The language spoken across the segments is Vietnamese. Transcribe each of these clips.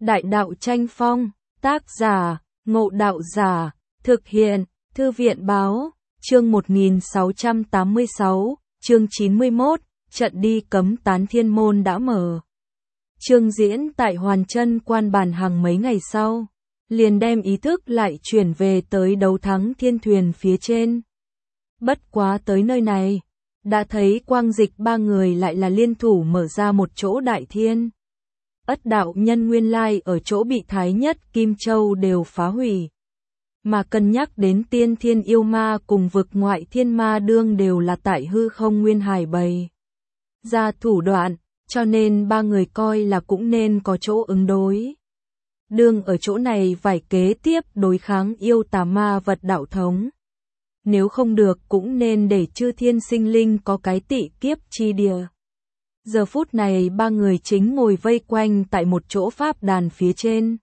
Đại đạo tranh phong, tác giả, Ngộ Đạo Giả, thực hiện, Thư viện báo, chương 1686, chương 91, trận đi cấm tán thiên môn đã mở. Chương diễn tại Hoàn Chân Quan Bản Hàng mấy ngày sau, liền đem ý thức lại chuyển về tới đấu thắng thiên thuyền phía trên. Bất quá tới nơi này, đã thấy Quang Dịch ba người lại là liên thủ mở ra một chỗ đại thiên. Ất đạo nhân nguyên lai ở chỗ bị Thái Nhất Kim Châu đều phá hủy. Mà cân nhắc đến tiên thiên yêu ma cùng vực ngoại thiên ma đương đều là tại hư không nguyên hải bày ra thủ đoạn, cho nên ba người coi là cũng nên có chỗ ứng đối. Đương ở chỗ này vài kế tiếp đối kháng yêu tà ma vật đạo thống. Nếu không được cũng nên để chư thiên sinh linh có cái tị kiếp chi địa. Giờ phút này ba người chính ngồi vây quanh tại một chỗ pháp đàn phía trên.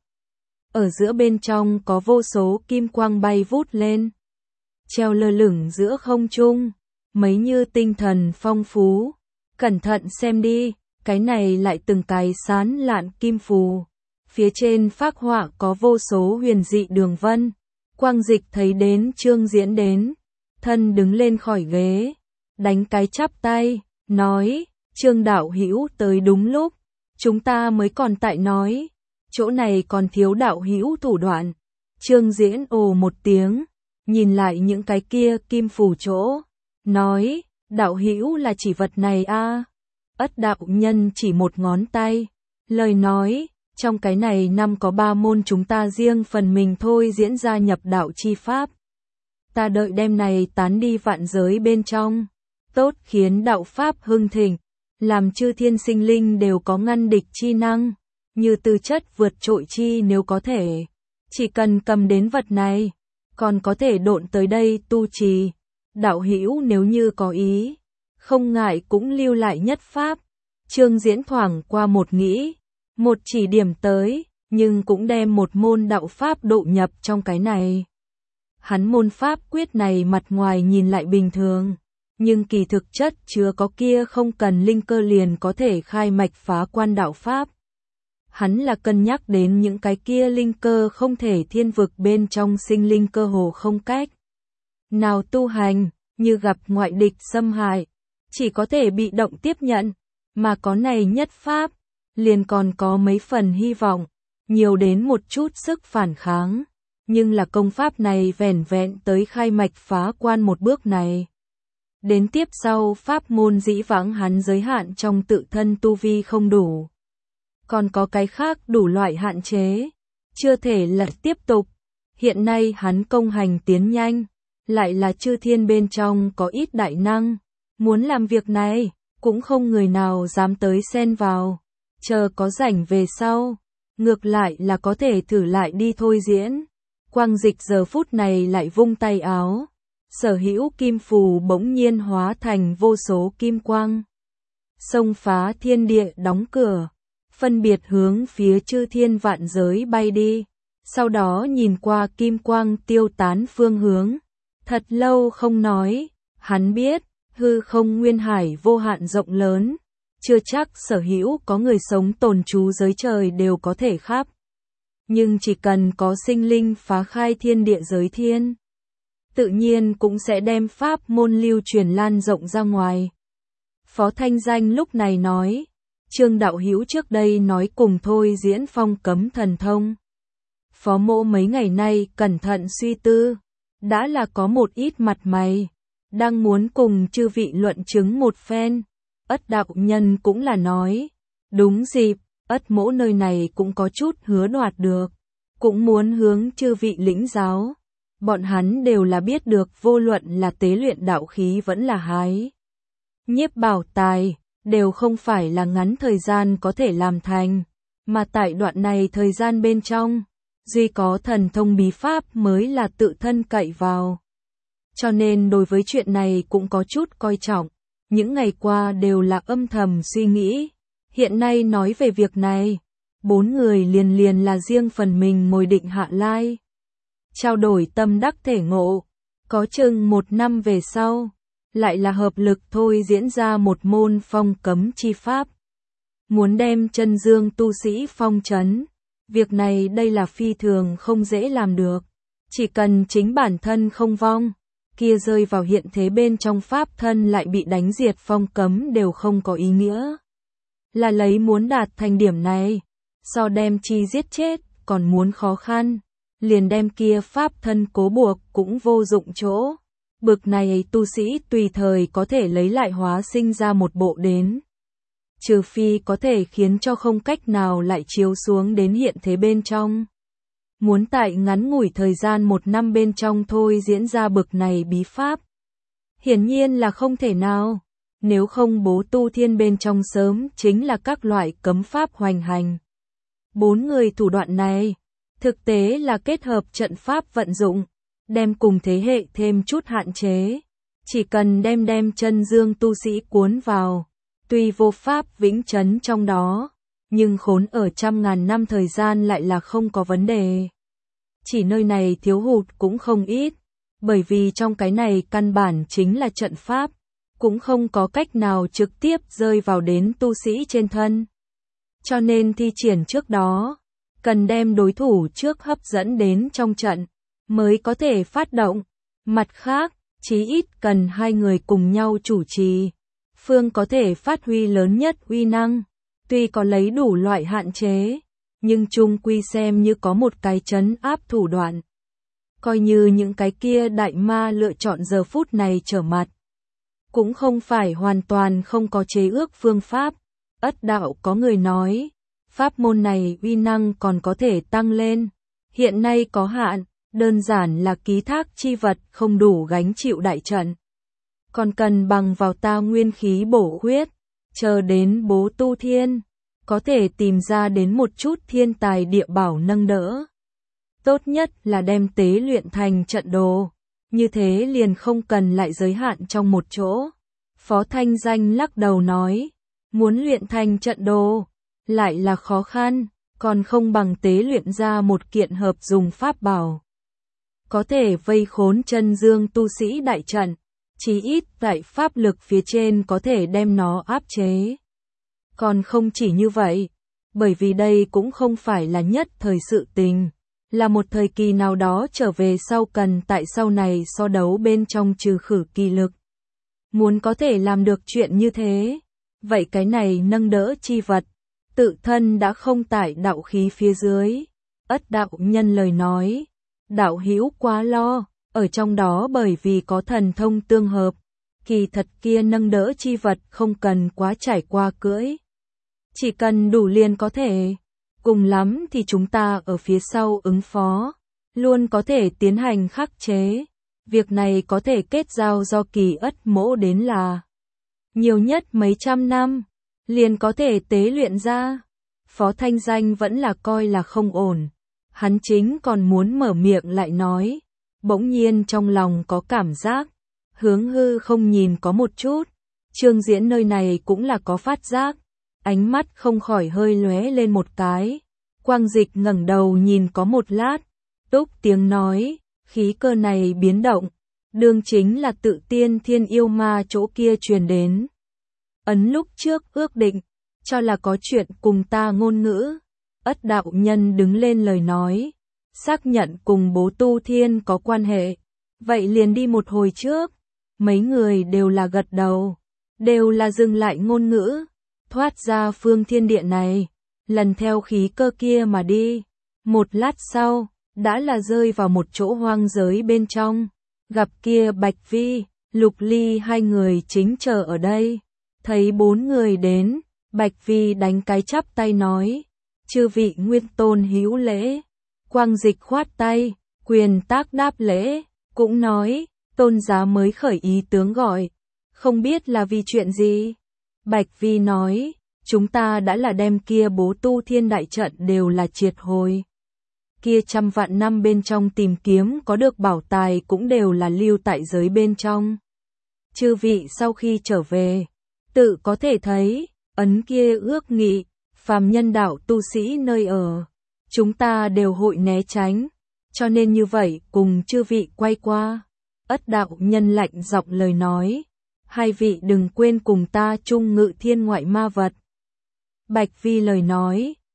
Ở giữa bên trong có vô số kim quang bay vút lên. Treo lơ lửng giữa không trung, mấy như tinh thần phong phú. Cẩn thận xem đi, cái này lại từng cái sán lạn kim phù. Phía trên phác họa có vô số huyền dị đường vân. Quang Dịch thấy đến Trương Diễn đến, thân đứng lên khỏi ghế, đánh cái chắp tay, nói, Trương đạo hữu tới đúng lúc, chúng ta mới còn tại nói, chỗ này còn thiếu đạo hữu thủ đoạn. Trương Diễn ồ một tiếng, nhìn lại những cái kia kim phù chỗ, nói, đạo hữu là chỉ vật này a? Ất đạo nhân chỉ một ngón tay, lời nói, trong cái này năm có 3 môn chúng ta riêng phần mình thôi diễn ra nhập đạo chi pháp. Ta đợi đêm này tán đi vạn giới bên trong, tốt khiến đạo pháp hưng thịnh, làm chư thiên sinh linh đều có ngăn địch chi năng, như tư chất vượt trội chi nếu có thể. Chỉ cần cầm đến vật này, còn có thể độn tới đây tu trì. Đạo hữu nếu như có ý, không ngại cũng lưu lại nhất pháp. Trương Diễn thoảng qua một nghĩ, một chỉ điểm tới, nhưng cũng đem một môn đạo pháp độ nhập trong cái này. Hắn môn pháp quyết này mặt ngoài nhìn lại bình thường, nhưng kỳ thực chất chứa có kia không cần linh cơ liền có thể khai mạch phá quan đạo pháp. Hắn là cân nhắc đến những cái kia linh cơ không thể thiên vực bên trong sinh linh cơ hồ không cách nào tu hành, như gặp ngoại địch xâm hại, chỉ có thể bị động tiếp nhận, mà có này nhất pháp, liền còn có mấy phần hy vọng, nhiều đến một chút sức phản kháng, nhưng là công pháp này vẻn vẹn tới khai mạch phá quan một bước này. Đến tiếp sau pháp môn dĩ vãng hắn giới hạn trong tự thân tu vi không đủ. Còn có cái khác đủ loại hạn chế, chưa thể là tiếp tục. Hiện nay hắn công hành tiến nhanh, lại là chư thiên bên trong có ít đại năng, muốn làm việc này, cũng không người nào dám tới xen vào. Chờ có rảnh về sau, ngược lại là có thể thử lại đi thôi diễn. Quang Dịch giờ phút này lại vung tay áo, sở hữu kim phù bỗng nhiên hóa thành vô số kim quang. Xông phá thiên địa đóng cửa, phân biệt hướng phía chư thiên vạn giới bay đi, sau đó nhìn qua kim quang tiêu tán phương hướng. Thật lâu không nói, hắn biết, hư không nguyên hải vô hạn rộng lớn, chưa chắc sở hữu có người sống tồn trú giới trời đều có thể khắp. Nhưng chỉ cần có sinh linh phá khai thiên địa giới thiên, tự nhiên cũng sẽ đem pháp môn lưu truyền lan rộng ra ngoài. Phó Thanh Danh lúc này nói, Trương đạo hữu trước đây nói cùng thôi diễn phong cấm thần thông. Phó mỗ mấy ngày nay cẩn thận suy tư, đã là có một ít mặt mày, đang muốn cùng chư vị luận chứng một phen. Ất đạo nhân cũng là nói, đúng dịp, Ất mỗ nơi này cũng có chút hứa đoạt được, cũng muốn hướng chư vị lĩnh giáo. Bọn hắn đều là biết được vô luận là tế luyện đạo khí vẫn là hái nhiếp bảo tài, đều không phải là ngắn thời gian có thể làm thành, mà tại đoạn này thời gian bên trong, duy có thần thông bí pháp mới là tự thân cậy vào. Cho nên đối với chuyện này cũng có chút coi trọng, những ngày qua đều là âm thầm suy nghĩ. Hiện nay nói về việc này, 4 người liền là riêng phần mình ngồi định hạ lai, trao đổi tâm đắc thể ngộ, có chừng 1 năm về sau, lại là hợp lực thôi diễn ra một môn phong cấm chi pháp. Muốn đem chân dương tu sĩ phong trấn, Việc này đây là phi thường không dễ làm được. Chỉ cần chính bản thân không vong, kia rơi vào hiện thế bên trong pháp thân lại bị đánh diệt phong cấm đều không có ý nghĩa. Là lấy muốn đạt thành điểm này, so đem chi giết chết, còn muốn khó khăn, liền đem kia pháp thân cố buộc cũng vô dụng chỗ. Bực này tu sĩ tùy thời có thể lấy lại hóa sinh ra một bộ đến. Trừ phi có thể khiến cho không cách nào lại chiếu xuống đến hiện thế bên trong. Muốn tại ngắn ngủi thời gian 1 năm bên trong thôi diễn ra bực này bí pháp. Hiển nhiên là không thể nào. Nếu không bố tu thiên bên trong sớm chính là các loại cấm pháp hoành hành. 4 người thủ đoạn này, thực tế là kết hợp trận pháp vận dụng, đem cùng thế hệ thêm chút hạn chế. Chỉ cần đem chân dương tu sĩ cuốn vào, tuy vô pháp vĩnh chấn trong đó, nhưng khốn ở trăm ngàn năm thời gian lại là không có vấn đề. Chỉ nơi này thiếu hụt cũng không ít, bởi vì trong cái này căn bản chính là trận pháp, cũng không có cách nào trực tiếp rơi vào đến tu sĩ trên thân. Cho nên thi triển trước đó, cần đem đối thủ trước hấp dẫn đến trong trận, mới có thể phát động. Mặt khác, chí ít cần 2 người cùng nhau chủ trì, phương có thể phát huy lớn nhất uy năng. Tuy có lấy đủ loại hạn chế, nhưng chung quy xem như có một cái trấn áp thủ đoạn. Coi như những cái kia đại ma lựa chọn giờ phút này trở mặt, cũng không phải hoàn toàn không có chế ước phương pháp. Ất đạo có người nói, pháp môn này uy năng còn có thể tăng lên, hiện nay có hạn, đơn giản là ký thác chi vật không đủ gánh chịu đại trận. Còn cần bằng vào ta nguyên khí bổ khuyết, chờ đến bố tu thiên, có thể tìm ra đến một chút thiên tài địa bảo nâng đỡ. Tốt nhất là đem tế luyện thành trận đồ, như thế liền không cần lại giới hạn trong một chỗ. Phó Thanh Danh lắc đầu nói, muốn luyện thành trận đồ, lại là khó khăn, còn không bằng tế luyện ra một kiện hợp dùng pháp bảo. Có thể vây khốn chân dương tu sĩ đại trận, chí ít tại pháp lực phía trên có thể đem nó áp chế. Còn không chỉ như vậy, bởi vì đây cũng không phải là nhất thời sự tình, là một thời kỳ nào đó trở về sau cần tại sau này so đấu bên trong trừ khử kỳ lực. Muốn có thể làm được chuyện như thế, vậy cái này nâng đỡ chi vật, tự thân đã không tại đạo khí phía dưới. Ất đạo nhân lời nói, đạo hữu quá lo, ở trong đó bởi vì có thần thông tương hợp, kỳ thật kia nâng đỡ chi vật không cần quá trải qua cưỡi. Chỉ cần đủ liền có thể, cùng lắm thì chúng ta ở phía sau ứng phó, luôn có thể tiến hành khắc chế. Việc này có thể kết giao do kỳ ất mỗ đến là nhiều nhất mấy trăm năm, liền có thể tế luyện ra. Phó Thanh Danh vẫn là coi là không ổn, hắn chính còn muốn mở miệng lại nói, bỗng nhiên trong lòng có cảm giác, hướng hư không nhìn có một chút, Trương Diễn nơi này cũng là có phát giác, ánh mắt không khỏi hơi lóe lên một cái, Quang Dịch ngẩng đầu nhìn có một lát, túc tiếng nói, khí cơ này biến động, đương chính là tự tiên thiên yêu ma chỗ kia truyền đến. Ấn lúc trước ước định, cho là có chuyện cùng ta ngôn ngữ. Ất đạo nhân đứng lên lời nói, xác nhận cùng bố tu thiên có quan hệ. Vậy liền đi một hồi trước, mấy người đều là gật đầu, đều là dừng lại ngôn ngữ, thoát ra phương thiên địa này, lần theo khí cơ kia mà đi. Một lát sau, đã là rơi vào một chỗ hoang giới bên trong, gặp kia Bạch Vi, Lục Ly 2 người chính chờ ở đây. Thấy 4 người đến, Bạch Vi đánh cái chắp tay nói, chư vị nguyên tôn hữu lễ. Quang Dịch khoát tay, quyền tác đáp lễ, cũng nói, tôn giá mới khởi ý tướng gọi, không biết là vì chuyện gì. Bạch Vi nói, chúng ta đã là đem kia bố tu thiên đại trận đều là triệt hồi. Kia trăm vạn năm bên trong tìm kiếm có được bảo tài cũng đều là lưu tại giới bên trong. Chư vị sau khi trở về, tự có thể thấy, ấn kia ước nghị, phàm nhân đạo tu sĩ nơi ở, chúng ta đều hội né tránh, cho nên như vậy cùng chư vị quay qua. Ất đạo nhân lạnh giọng lời nói, 2 vị đừng quên cùng ta chung ngự thiên ngoại ma vật. Bạch Vi lời nói,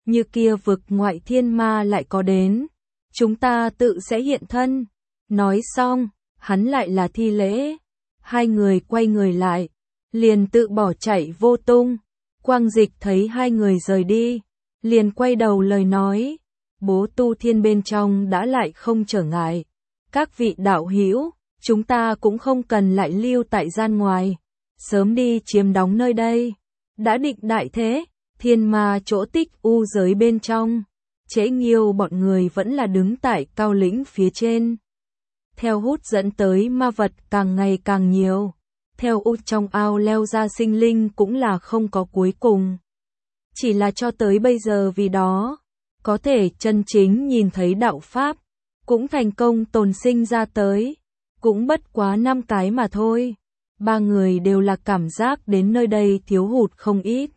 như kia vực ngoại thiên ma lại có đến, chúng ta tự sẽ hiện thân. Nói xong, hắn lại là thi lễ. Hai người quay người lại, liền tự bỏ chạy vô tung. Quang Dịch thấy hai người rời đi, liền quay đầu lời nói, bố tu thiên bên trong đã lại không trở ngại. Các vị đạo hữu, chúng ta cũng không cần lại lưu tại gian ngoài, sớm đi chiếm đóng nơi đây. Đã định đại thế, thiên ma chỗ tích u giới bên trong, Trễ Nghiêu bọn người vẫn là đứng tại cao lĩnh phía trên. Theo hút dẫn tới ma vật càng ngày càng nhiều, theo u trong ao leo ra sinh linh cũng là không có cuối cùng. Chỉ là cho tới bây giờ vì đó, có thể chân chính nhìn thấy đạo Pháp, cũng thành công tồn sinh ra tới, cũng bất quá 5 cái mà thôi. Ba người đều là cảm giác đến nơi đây thiếu hụt không ít.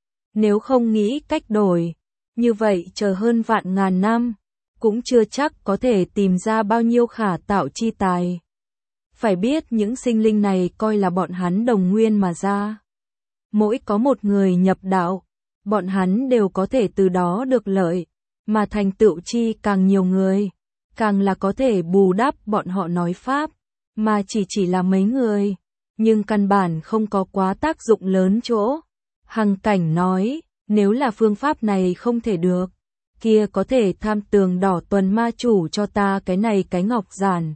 Nếu không nghĩ cách đổi, như vậy chờ hơn vạn ngàn năm, cũng chưa chắc có thể tìm ra bao nhiêu khả tạo chi tài. Phải biết những sinh linh này coi là bọn hắn đồng nguyên mà ra. Mỗi có một người nhập đạo, bọn hắn đều có thể từ đó được lợi, mà thành tựu chi càng nhiều người, càng là có thể bù đắp bọn họ nói Pháp, mà chỉ là mấy người, nhưng căn bản không có quá tác dụng lớn chỗ. Hằng Cảnh nói, nếu là phương pháp này không thể được, kia có thể tham tường đỏ tuần ma chủ cho ta cái này cái ngọc giản.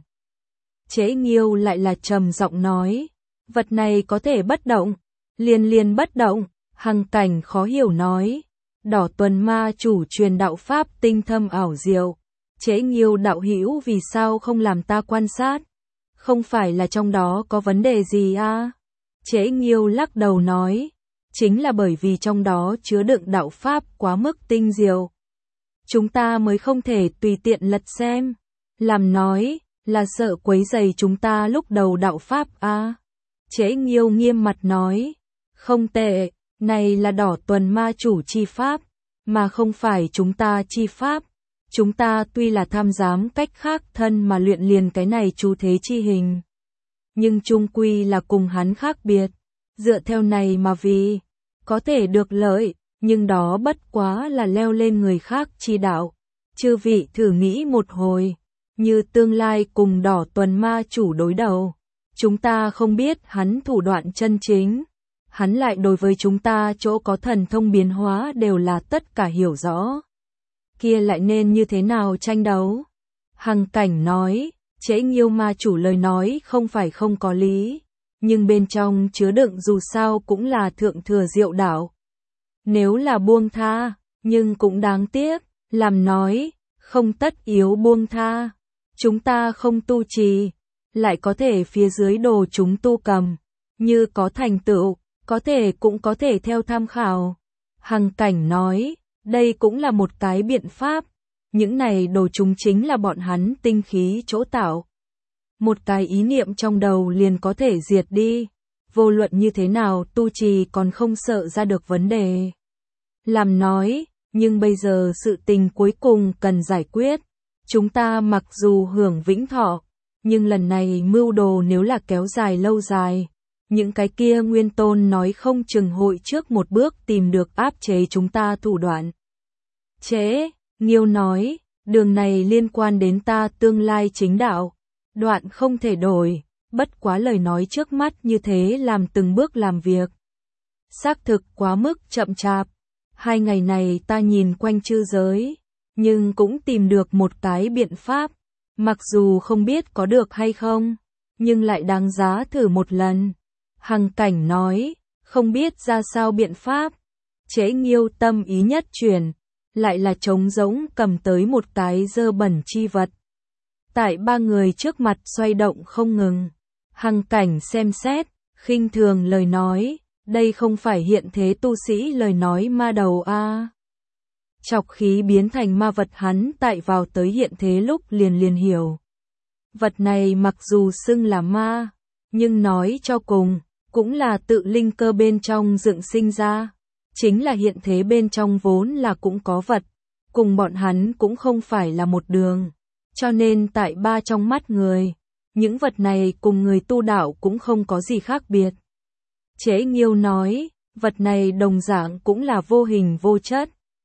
Trễ Nghiêu lại là trầm giọng nói, vật này có thể bất động, liền bất động. Hằng Cảnh khó hiểu nói, đỏ tuần ma chủ truyền đạo Pháp tinh thâm ảo diệu, Trễ Nghiêu đạo hữu vì sao không làm ta quan sát? Không phải là trong đó có vấn đề gì à? Trễ Nghiêu lắc đầu nói, chính là bởi vì trong đó chứa đựng đạo Pháp quá mức tinh diệu. Chúng ta mới không thể tùy tiện lật xem. Làm nói, là sợ quấy rầy chúng ta lúc đầu đạo Pháp à? Trễ Nghiêu nghiêm mặt nói, không tệ, này là đỏ tuần ma chủ chi Pháp, mà không phải chúng ta chi Pháp. Chúng ta tuy là tham giám cách khác thân mà luyện liền cái này chú thế chi hình, nhưng chung quy là cùng hắn khác biệt, dựa theo này mà vì có thể được lợi, nhưng đó bất quá là leo lên người khác chi đạo. Chư vị thử nghĩ một hồi, như tương lai cùng đỏ tuần ma chủ đối đầu, chúng ta không biết hắn thủ đoạn chân chính, hắn lại đối với chúng ta chỗ có thần thông biến hóa đều là tất cả hiểu rõ. Kia lại nên như thế nào tranh đấu? Hằng Cảnh nói, Trễ Nghiêu ma chủ lời nói không phải không có lý, nhưng bên trong chứa đựng dù sao cũng là thượng thừa diệu đạo. Nếu là buông tha, nhưng cũng đáng tiếc, làm nói, không tất yếu buông tha. Chúng ta không tu trì, lại có thể phía dưới đồ chúng tu cầm, như có thành tựu, có thể cũng có thể theo tham khảo. Hằng Cảnh nói, đây cũng là một cái biện pháp, những này đồ chúng chính là bọn hắn tinh khí chỗ tạo. Một cái ý niệm trong đầu liền có thể diệt đi, vô luận như thế nào tu trì còn không sợ ra được vấn đề. Làm nói, nhưng bây giờ sự tình cuối cùng cần giải quyết, chúng ta mặc dù hưởng vĩnh thọ, nhưng lần này mưu đồ nếu là kéo dài lâu dài, những cái kia nguyên tôn nói không chừng hội trước một bước tìm được áp chế chúng ta thủ đoạn. Trễ Nghiêu nói, đường này liên quan đến ta tương lai chính đạo, đoạn không thể đổi, bất quá lời nói trước mắt như thế làm từng bước làm việc. Xác thực quá mức chậm chạp, 2 ngày này ta nhìn quanh chư giới, nhưng cũng tìm được một cái biện pháp, mặc dù không biết có được hay không, nhưng lại đáng giá thử một lần. Hằng Cảnh nói, không biết ra sao biện pháp. Trễ Nghiêu tâm ý nhất chuyển, lại là trống rỗng cầm tới một cái dơ bẩn chi vật. Tại 3 người trước mặt xoay động không ngừng. Hằng Cảnh xem xét, khinh thường lời nói, đây không phải hiện thế tu sĩ lời nói ma đầu a. Chọc khí biến thành ma vật hắn tại vào tới hiện thế lúc liền hiểu. Vật này mặc dù xưng là ma, nhưng nói cho cùng, cũng là tự linh cơ bên trong dựng sinh ra. Chính là hiện thế bên trong vốn là cũng có vật, cùng bọn hắn cũng không phải là một đường. Cho nên tại ba trong mắt người, những vật này cùng người tu đạo cũng không có gì khác biệt. Trễ Nghiêu nói, vật này đồng dạng cũng là vô hình vô chất,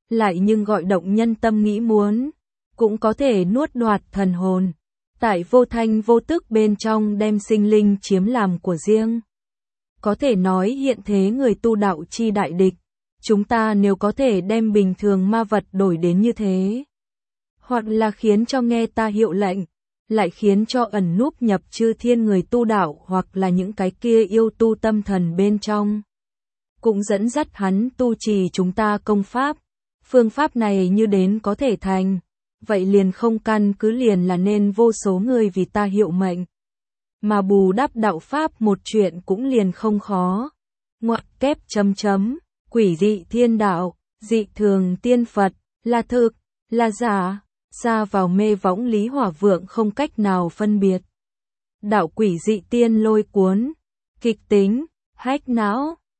lại nhưng gọi động nhân tâm nghĩ muốn, cũng có thể nuốt đoạt thần hồn. Tại vô thanh vô tức bên trong đem sinh linh chiếm làm của riêng. Có thể nói hiện thế người tu đạo chi đại địch, chúng ta nếu có thể đem bình thường ma vật đổi đến như thế, hoặc là khiến cho nghe ta hiệu lệnh, lại khiến cho ẩn núp nhập chư thiên người tu đạo hoặc là những cái kia yêu tu tâm thần bên trong, cũng dẫn dắt hắn tu trì chúng ta công pháp. Phương pháp này như đến có thể thành, vậy liền không căn cứ liền là nên vô số người vì ta hiệu mệnh. Mà bù đắp đạo pháp một chuyện cũng liền không khó. Ngoặc kép chấm chấm, quỷ dị thiên đạo, dị thường tiên Phật, là thực, là giả, xa vào mê võng Lý Hỏa Vượng không cách nào phân biệt. Đạo quỷ dị tiên lôi cuốn, kịch tính, hách não.